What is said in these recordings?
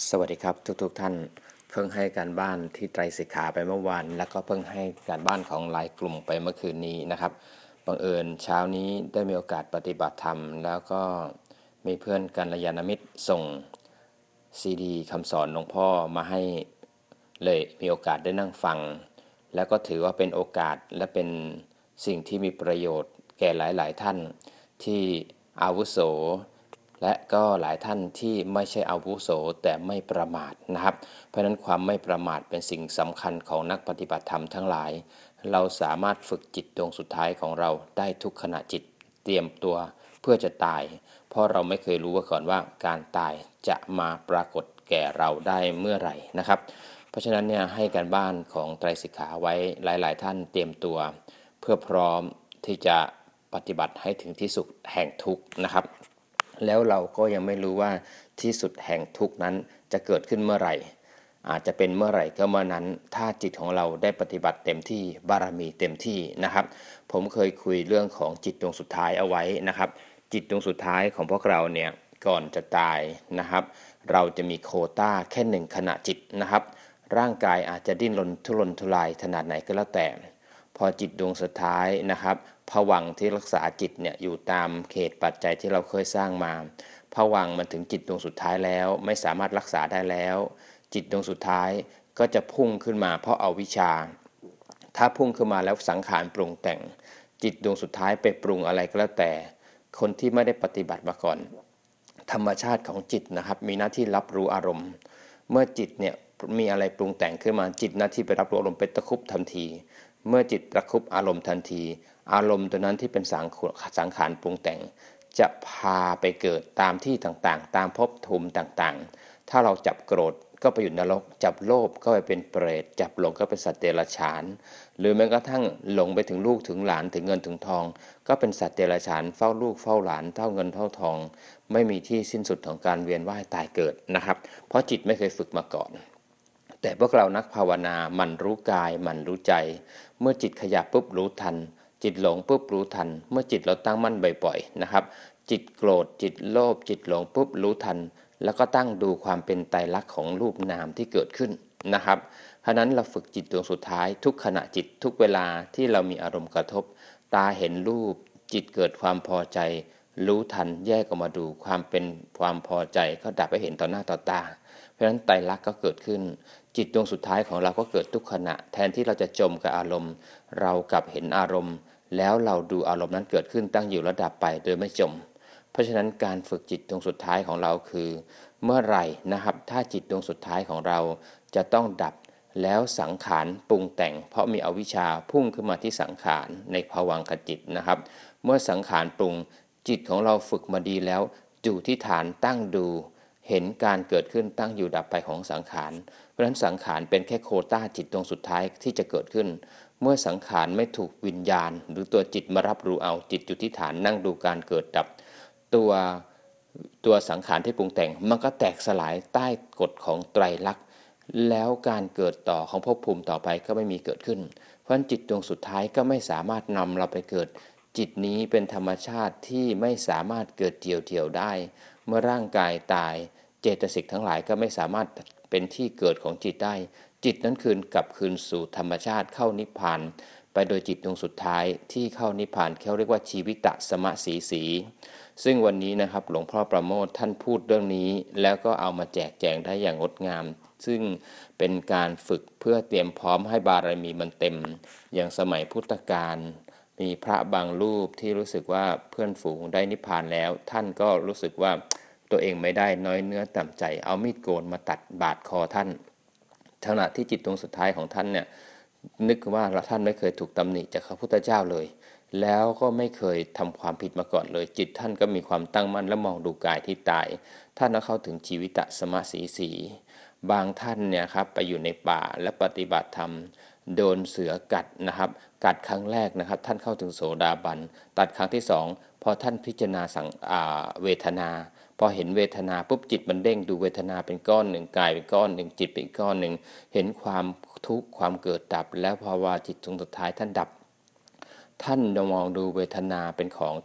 สวัสดีครับทุกท่านเพิ่งให้การบ้านที่ไตรสิกขาไปเมื่อวานแล้วก็เพิ่งให้การบ้านของไลน์กลุ่มไปเมื่อคืนนี้นะครับบังเอิญเช้านี้ได้มีโอกาสปฏิบัติธรรมแล้วก็มีเพื่อนกัลยาณมิตรส่งซีดีคำสอนหลวงพ่อมาให้เลยมีโอกาสได้นั่งฟังแล้วก็ถือว่าเป็นโอกาสและเป็นสิ่งที่มีประโยชน์แก่หลายๆท่านที่อาวุโสและก็หลายท่านที่ไม่ใช่อาวุโสแต่ไม่ประมาทนะครับเพราะฉะนั้นความไม่ประมาทเป็นสิ่งสำคัญของนักปฏิบัติธรรมทั้งหลายเราสามารถฝึกจิตดวงสุดท้ายของเราได้ทุกขณะจิตเตรียมตัวเพื่อจะตายเพราะเราไม่เคยรู้ว่าก่อนว่าการตายจะมาปรากฏแก่เราได้เมื่อไหร่นะครับเพราะฉะนั้นเนี่ยให้การบ้านของไตรสิกขาไว้หลายๆท่านเตรียมตัวเพื่อพร้อมที่จะปฏิบัติให้ถึงที่สุดแห่งทุกข์นะครับแล้วเราก็ยังไม่รู้ว่าที่สุดแห่งทุกข์นั้นจะเกิดขึ้นเมื่อไหร่อาจจะเป็นเมื่อไหร่ก็เมื่อนั้นถ้าจิตของเราได้ปฏิบัติเต็มที่บารมีเต็มที่นะครับผมเคยคุยเรื่องของจิตดวงสุดท้ายเอาไว้นะครับจิตดวงสุดท้ายของพวกเราเนี่ยก่อนจะตายนะครับเราจะมีโควต้าแค่หนึ่งขณะจิตนะครับร่างกายอาจจะดิ้นรนทุรนทุรายขนาดไหนก็แล้วแต่พอจิตดวงสุดท้ายนะครับภวังค์ที่รักษาจิตเนี่ยอยู่ตามเขตปัจจัยที่เราเคยสร้างมาภวังค์มันถึงจิตดวงสุดท้ายแล้วไม่สามารถรักษาได้แล้วจิตดวงสุดท้ายก็จะพุ่งขึ้นมาเพราะเอาวิชาถ้าพุ่งขึ้นมาแล้วสังขารปรุงแต่งจิตดวงสุดท้ายไปปรุงอะไรก็แล้วแต่คนที่ไม่ได้ปฏิบัติมาก่อนธรรมชาติของจิตนะครับมีหน้าที่รับรู้อารมณ์เมื่อจิตเนี่ยมีอะไรปรุงแต่งขึ้นมาจิตหน้าที่ไปรับรู้อารมณ์เป็นตะคุบทันทีเมื่อจิตตะคุบอารมณ์ทันทีอารมณ์ตัวนั้นที่เป็นสังขารปรุงแต่งจะพาไปเกิดตามที่ต่างๆตามภพภูมิต่างๆถ้าเราจับโกรธก็ไปอยู่นรกจับโลภก็ไปเป็นเปรตจับหลงก็เป็นสัตว์เดรัจฉานหรือแม้กระทั่งหลงไปถึงลูกถึงหลานถึงเงินถึงทองก็เป็นสัตว์เดรัจฉานเฝ้าลูกเฝ้าหลานเท่าเงินเท่าทองไม่มีที่สิ้นสุดของการเวียนว่ายตายเกิดนะครับเพราะจิตไม่เคยฝึกมาก่อนแต่พวกเรานักภาวนามันรู้กายมันรู้ใจเมื่อจิตขยับปุ๊บรู้ทันจิตหลงปุ๊บรู้ทันเมื่อจิตเราตั้งมั่นบ่อยๆนะครับจิตโกรธจิตโลภจิตหลงปุ๊บรู้ทันแล้วก็ตั้งดูความเป็นไตรลักษณ์ของรูปนามที่เกิดขึ้นนะครับเพราะนั้นเราฝึกจิตดวงสุดท้ายทุกขณะจิตทุกเวลาที่เรามีอารมณ์กระทบตาเห็นรูปจิตเกิดความพอใจรู้ทันแยกออกมาดูความเป็นความพอใจก็ดับไปเห็นต่อหน้าต่อตาเพราะฉะนั้นไตรลักษณ์ก็เกิดขึ้นจิตดวงสุดท้ายของเราก็เกิดทุกขณะแทนที่เราจะจมกับอารมณ์เรากลับเห็นอารมณ์แล้วเราดูอารมณ์นั้นเกิดขึ้นตั้งอยู่ระดับไปโดยไม่จมเพราะฉะนั้นการฝึกจิตดวงสุดท้ายของเราคือเมื่อไหร่นะครับถ้าจิตดวงสุดท้ายของเราจะต้องดับแล้วสังขารปรุงแต่งเพราะมีอวิชชาพุ่งขึ้นมาที่สังขารในภวังคจิตนะครับเมื่อสังขารปรุงจิตของเราฝึกมาดีแล้วอยู่ที่ฐานตั้งดูเห็นการเกิดขึ้นตั้งอยู่ดับไปของสังขารเพราะฉะนั้นสังขารเป็นแค่โควต้าจิตดวงสุดท้ายที่จะเกิดขึ้นเมื่อสังขารไม่ถูกวิญญาณหรือตัวจิตมารับรู้เอาจิตอยู่ที่ฐานนั่งดูการเกิดดับตัวสังขารที่ปรุงแต่งมันก็แตกสลายใต้กฎของไตรลักษณ์แล้วการเกิดต่อของภพภูมิต่อไปก็ไม่มีเกิดขึ้นเพราะฉะนั้นจิตดวงสุดท้ายก็ไม่สามารถนำเราไปเกิดจิตนี้เป็นธรรมชาติที่ไม่สามารถเกิดเดี่ยวๆได้เมื่อร่างกายตายเจตสิกทั้งหลายก็ไม่สามารถเป็นที่เกิดของจิตได้จิตนั้นกลับคืนสู่ธรรมชาติเข้านิพพานไปโดยจิตดวงสุดท้ายที่เข้านิพพานเขาเรียกว่าชีวิตสมะสีสีซึ่งวันนี้นะครับหลวงพ่อประโมทท่านพูดเรื่องนี้แล้วก็เอามาแจกแจงได้อย่างงดงามซึ่งเป็นการฝึกเพื่อเตรียมพร้อมให้บารมีมันเต็มอย่างสมัยพุทธกาลมีพระบางรูปที่รู้สึกว่าเพื่อนฝูงได้นิพพานแล้วท่านก็รู้สึกว่าตัวเองไม่ได้น้อยเนื้อต่ำใจเอามีดโกนมาตัดบาดคอท่านขณะที่จิตดวงสุดท้ายของท่านเนี่ยนึกว่าท่านไม่เคยถูกตำหนิจากพระพุทธเจ้าเลยแล้วก็ไม่เคยทำความผิดมาก่อนเลยจิตท่านก็มีความตั้งมั่นและมองดูกายที่ตายท่านก็เข้าถึงชีวิตสมะสีสีบางท่านเนี่ยครับไปอยู่ในป่าและปฏิบัติธรรมโดนเสือกัดนะครับกัดครั้งแรกนะครับท่านเข้าถึงโสดาบันตัดครั้งที่สองพอท่านพิจารณาเวทนาพอเห็นเวทนาปุ๊บจิตมันเด้งดูเวทนาเป็นก้อนหนึ่งกายเป็นก้อนหนึ่งจิตเป็นก้อนหนึ่งเห็นความทุกข์ความเกิดดับแล้วภาวะจิตสุดท้ายท่านดับท่านมองดูเวทนาเป็นของทุกข์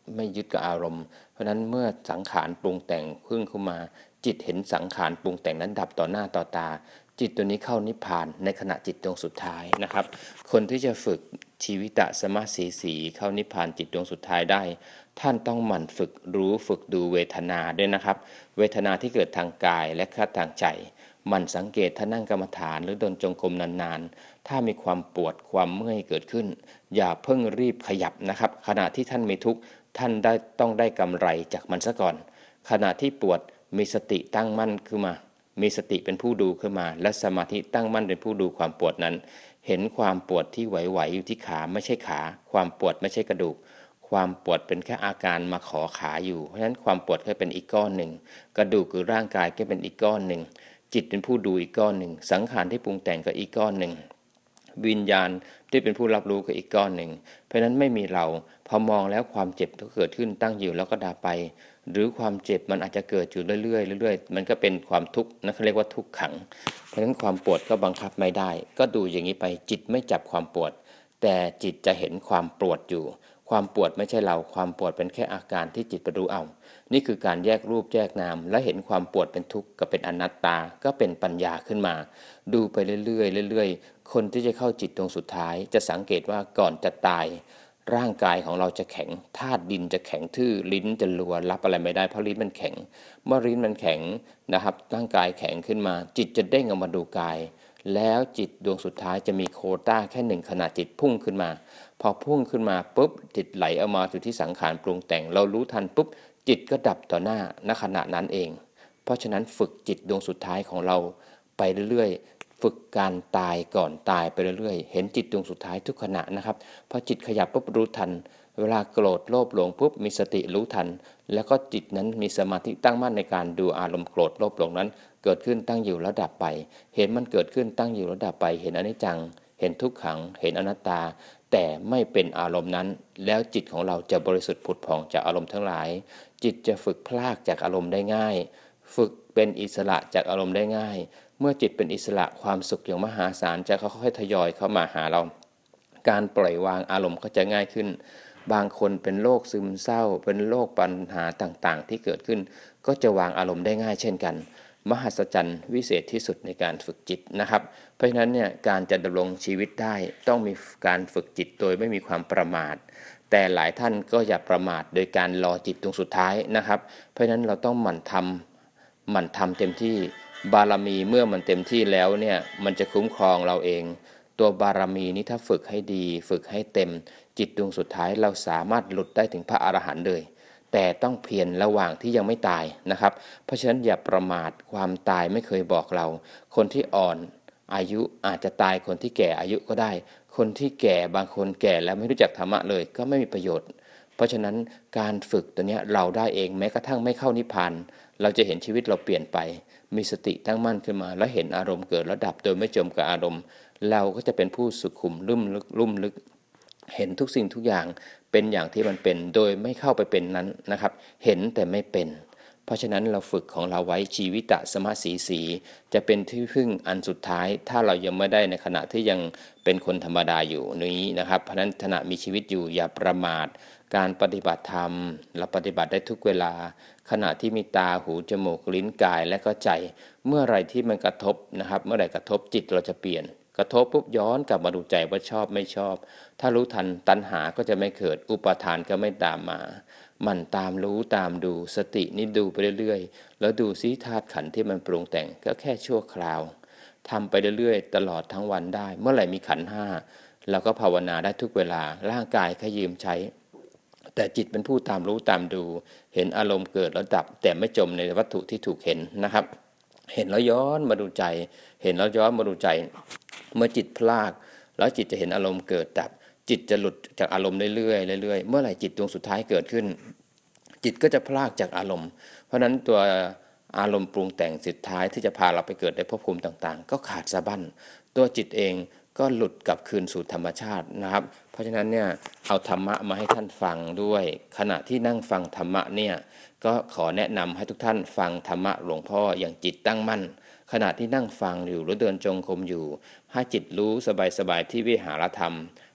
ไม่ยึดกับอารมณ์เพราะฉะนั้นเมื่อสังขารปรุงแต่งขึ้นมาจิตเห็นสังขารปรุงแต่งนั้นดับต่อหน้าต่อตาจิตตัวนี้เข้านิพพานในขณะจิตดวงสุดท้ายนะครับคนที่จะฝึกชีวิตสมาสีสีเข้านิพพานจิตดวงสุดท้ายได้ท่านต้องหมั่นฝึกรู้ฝึกดูเวทนาด้วยนะครับเวทนาที่เกิดทางกายและทางใจหมั่นสังเกตถ้านั่งกรรมฐานหรือเดินจงกรมนานๆถ้ามีความปวดความเมื่อยเกิดขึ้นอย่าเพิ่งรีบขยับนะครับขณะที่ท่านมีทุกข์ท่านต้องได้กำไรจากมันซะก่อนขณะที่ปวดมีสติตั้งมั่นขึ้นมามีสติเป็นผู้ดูขึ้นมาและสมาธิตั้งมั่นเป็นผู้ดูความปวดนั้นเห็นความปวดที่ไหวๆอยู่ที่ขาไม่ใช่ขาความปวดไม่ใช่กระดูกความปวดเป็นแค่อาการมาขอขาอยู่เพราะฉะนั้นความปวดก็เป็นอีกก้อนหนึ่งกระดูกหรือร่างกายก็เป็นอีกก้อนหนึ่งจิตเป็นผู้ดูอีกก้อนหนึ่งสังขารที่ปรุงแต่งก็อีกก้อนหนึ่งวิญญาณที่เป็นผู้รับรู้ก็อีกก้อนหนึ่งเพราะฉะนั้นไม่มีเราพอมองแล้วความเจ็บก็เกิดขึ้นตั้งอยู่แล้วก็ดับไปหรือความเจ็บมันอาจจะเกิดอยู่เรื่อยๆเรื่อยๆมันก็เป็นความทุกข์นั่นเขาเรียกว่าทุกขังเพราะฉะนั้นความปวดก็บังคับไม่ได้ก็ดูอย่างนี้ไปจิตไม่จับความปวดแต่จิตจะเห็นความปวดอยู่ความปวดไม่ใช่เราความปวดเป็นแค่อาการที่จิตไปรู้เอานี่คือการแยกรูปแยกนามและเห็นความปวดเป็นทุกข์กับเป็นอนัตตาก็เป็นปัญญาขึ้นมาดูไปเรื่อยๆเรื่อยๆคนที่จะเข้าจิตตรงสุดท้ายจะสังเกตว่าก่อนจะตายร่างกายของเราจะแข็งธาตุดินจะแข็งทื่อลิ้นจะรัวรับอะไรไม่ได้เพราะลิ้นมันแข็งเมื่อลิ้นมันแข็งนะครับร่างกายแข็งขึ้นมาจิตจะเด้งออกมาดูกายแล้วจิตดวงสุดท้ายจะมีโควต้าแค่หนึ่งขณะจิตพุ่งขึ้นมาพอพุ่งขึ้นมาปุ๊บจิตไหลออกมาสู่ที่สังขารปรุงแต่งเรารู้ทันปุ๊บจิตก็ดับต่อหน้าณขณะนั้นเองเพราะฉะนั้นฝึกจิตดวงสุดท้ายของเราไปเรื่อยๆฝึกการตายก่อนตายไปเรื่อยๆเห็นจิตดวงสุดท้ายทุกขณะนะครับพอจิตขยับปุ๊บรู้ทันเวลาโกรธโลภหลงปุ๊บมีสติรู้ทันแล้วก็จิตนั้นมีสมาธิตั้งมั่นในการดูอารมณ์โกรธโลภหลงนั้นเกิดขึ้นตั้งอยู่แล้วดับไปเห็นมันเกิดขึ้นตั้งอยู่แล้วดับไปเห็นอนิจจังเห็นทุกขังเห็นอนัตตาแต่ไม่เป็นอารมณ์นั้นแล้วจิตของเราจะบริสุทธิ์ผุดผ่องจากอารมณ์ทั้งหลายจิตจะฝึกพลากจากอารมณ์ได้ง่ายฝึกเป็นอิสระจากอารมณ์ได้ง่ายเมื่อจิตเป็นอิสระความสุขอย่างมหาศาลจะค่อยๆทยอยเข้ามาหาเราการปล่อยวางอารมณ์ก็จะง่ายขึ้นบางคนเป็นโรคซึมเศร้าเป็นโรคปัญหาต่างๆที่เกิดขึ้นก็จะวางอารมณ์ได้ง่ายเช่นกันมหัศจรรย์วิเศษที่สุดในการฝึกจิตนะครับเพราะฉะนั้นเนี่ยการจะดำรงชีวิตได้ต้องมีการฝึกจิตโดยไม่มีความประมาทแต่หลายท่านก็อย่าประมาทโดยการรอจิตตรงสุดท้ายนะครับเพราะฉะนั้นเราต้องหมั่นทำเต็มที่บารมีเมื่อมันเต็มที่แล้วเนี่ยมันจะคุ้มครองเราเองตัวบารมีนี้ถ้าฝึกให้ดีฝึกให้เต็มจิตดวงสุดท้ายเราสามารถหลุดได้ถึงพระอรหันต์เลยแต่ต้องเพียรระหว่างที่ยังไม่ตายนะครับเพราะฉะนั้นอย่าประมาทความตายไม่เคยบอกเราคนที่อ่อนอายุอาจจะตายคนที่แก่อายุก็ได้คนที่แก่บางคนแก่แล้วไม่รู้จักธรรมะเลยก็ไม่มีประโยชน์เพราะฉะนั้นการฝึกตัวนี้เราได้เองแม้กระทั่งไม่เข้านิพพานเราจะเห็นชีวิตเราเปลี่ยนไปมีสติตั้งมั่นขึ้นมาแล้วเห็นอารมณ์เกิดแล้วดับโดยไม่จมกับอารมณ์เราก็จะเป็นผู้สุขุมลุ่มลึกเห็นทุกสิ่งทุกอย่างเป็นอย่างที่มันเป็นโดยไม่เข้าไปเป็นนั้นนะครับเห็นแต่ไม่เป็นเพราะฉะนั้นเราฝึกของเราไว้ชีวิตสมาสีจะเป็นที่พึ่งอันสุดท้ายถ้าเรายังไม่ได้ในขณะที่ยังเป็นคนธรรมดาอยู่นี้นะครับเพราะฉะนั้นขณะมีชีวิตอยู่อย่าประมาทการปฏิบัติธรรมเราปฏิบัติได้ทุกเวลาขณะที่มีตาหูจมูกลิ้นกายและก็ใจเมื่อไรที่มันกระทบนะครับเมื่อไรกระทบจิตเราจะเปลี่ยนกระทบปุ๊บย้อนกลับมาดูใจว่าชอบไม่ชอบถ้ารู้ทันตัณหาก็จะไม่เกิดอุปาทานก็ไม่ตามมามันตามรู้ตามดูสตินี่ดูไปเรื่อยๆแล้วดูซิธาตุขันธ์ที่มันปรุงแต่งก็แค่ชั่วคราวทำไปเรื่อยๆตลอดทั้งวันได้เมื่อไหร่มีขันธ์ห้าเราก็ภาวนาได้ทุกเวลาร่างกายแค่ยืมใช้แต่จิตเป็นผู้ตามรู้ตามดูเห็นอารมณ์เกิดแล้วดับแต่ไม่จมในวัตถุที่ถูกเห็นนะครับเห็นแล้วย้อนมาดูใจเห็นแล้วย้อนมาดูใจเมื่อจิตพลากแล้วจิตจะเห็นอารมณ์เกิดดับจิตจะหลุดจากอารมณ์เรื่อยๆเมื่อไหร่จิตดวงสุดท้ายเกิดขึ้นจิตก็จะพลากจากอารมณ์เพราะนั้นตัวอารมณ์ปรุงแต่งสุดท้ายที่จะพาเราไปเกิดในภพภูมิต่างๆก็ขาดสะบั้นตัวจิตเองก็หลุดกลับคืนสู่ธรรมชาตินะครับเพราะฉะนั้นเนี่ยเอาธรรมะมาให้ท่านฟังด้วยขณะที่นั่งฟังธรรมะเนี่ยก็ขอแนะนำให้ทุกท่านฟังธรรมะหลวงพ่ออย่างจิตตั้งมั่นขณะที่นั่งฟังอยู่หรือเดินจงกรมอยู่ให้จิตรู้สบายๆที่วิหารธรรม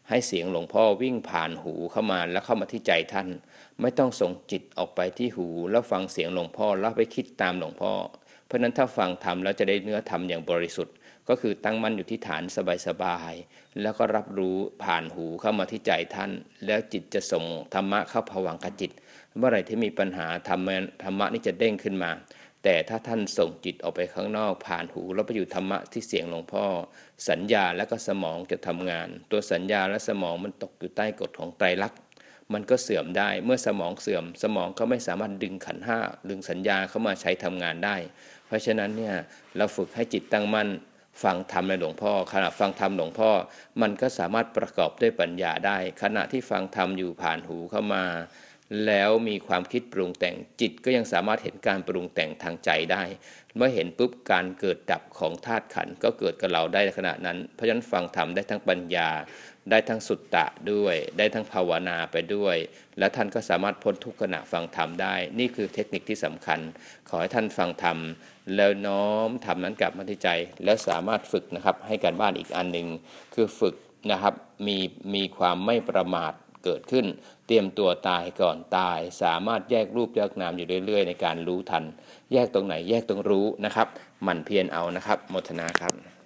ให้เสียงหลวงพ่อวิ่งผ่านหูเข้ามาแล้วเข้ามาที่ใจท่านไม่ต้องส่งจิตออกไปที่หูแล้วฟังเสียงหลวงพ่อแล้วไปคิดตามหลวงพ่อเพราะนั้นถ้าฟังธรรมแล้วจะได้เนื้อธรรมอย่างบริสุทธิ์ก็คือตั้งมั่นอยู่ที่ฐานสบายๆแล้วก็รับรู้ผ่านหูเข้ามาที่ใจท่านแล้วจิตจะส่งธรรมะเข้าภวังคจิตเมื่อไหร่ที่มีปัญหาธรรมะนี่จะเด้งขึ้นมาแต่ถ้าท่านส่งจิตออกไปข้างนอกผ่านหูแล้วไปอยู่ธรรมะที่เสียงหลวงพ่อสัญญาและก็สมองจะทำงานตัวสัญญาและสมองมันตกอยู่ใต้กฎของไตรลักษณ์มันก็เสื่อมได้เมื่อสมองเสื่อมสมองก็ไม่สามารถดึงขันธ์ห้าดึงสัญญาเข้ามาใช้ทำงานได้เพราะฉะนั้นเนี่ยเราฝึกให้จิตตั้งมั่นฟังธรรมในหลวงพ่อขณะฟังธรรมหลวงพ่อมันก็สามารถประกอบด้วยปัญญาได้ขณะที่ฟังธรรมอยู่ผ่านหูเข้ามาแล้วมีความคิดปรุงแต่งจิตก็ยังสามารถเห็นการปรุงแต่งทางใจได้เมื่อเห็นปุ๊บการเกิดดับของธาตุขันธ์ก็เกิดกับเราได้ในขณะนั้นเพราะฉะนั้นฟังธรรมได้ทั้งปัญญาได้ทั้งสุตตะด้วยได้ทั้งภาวนาไปด้วยและท่านก็สามารถพ้นทุกขณะฟังธรรมได้นี่คือเทคนิคที่สำคัญขอให้ท่านฟังธรรมแล้วน้อมธรรมนั้นกลับมาที่ใจแล้วสามารถฝึกนะครับให้การบ้านอีกอันหนึ่งคือฝึกนะครับมีความไม่ประมาทเกิดขึ้นเตรียมตัวตายก่อนตายสามารถแยกรูปแยกนามอยู่เรื่อยๆในการรู้ทันแยกตรงไหนแยกตรงรู้นะครับหมั่นเพียรเอานะครับโมทนาครับ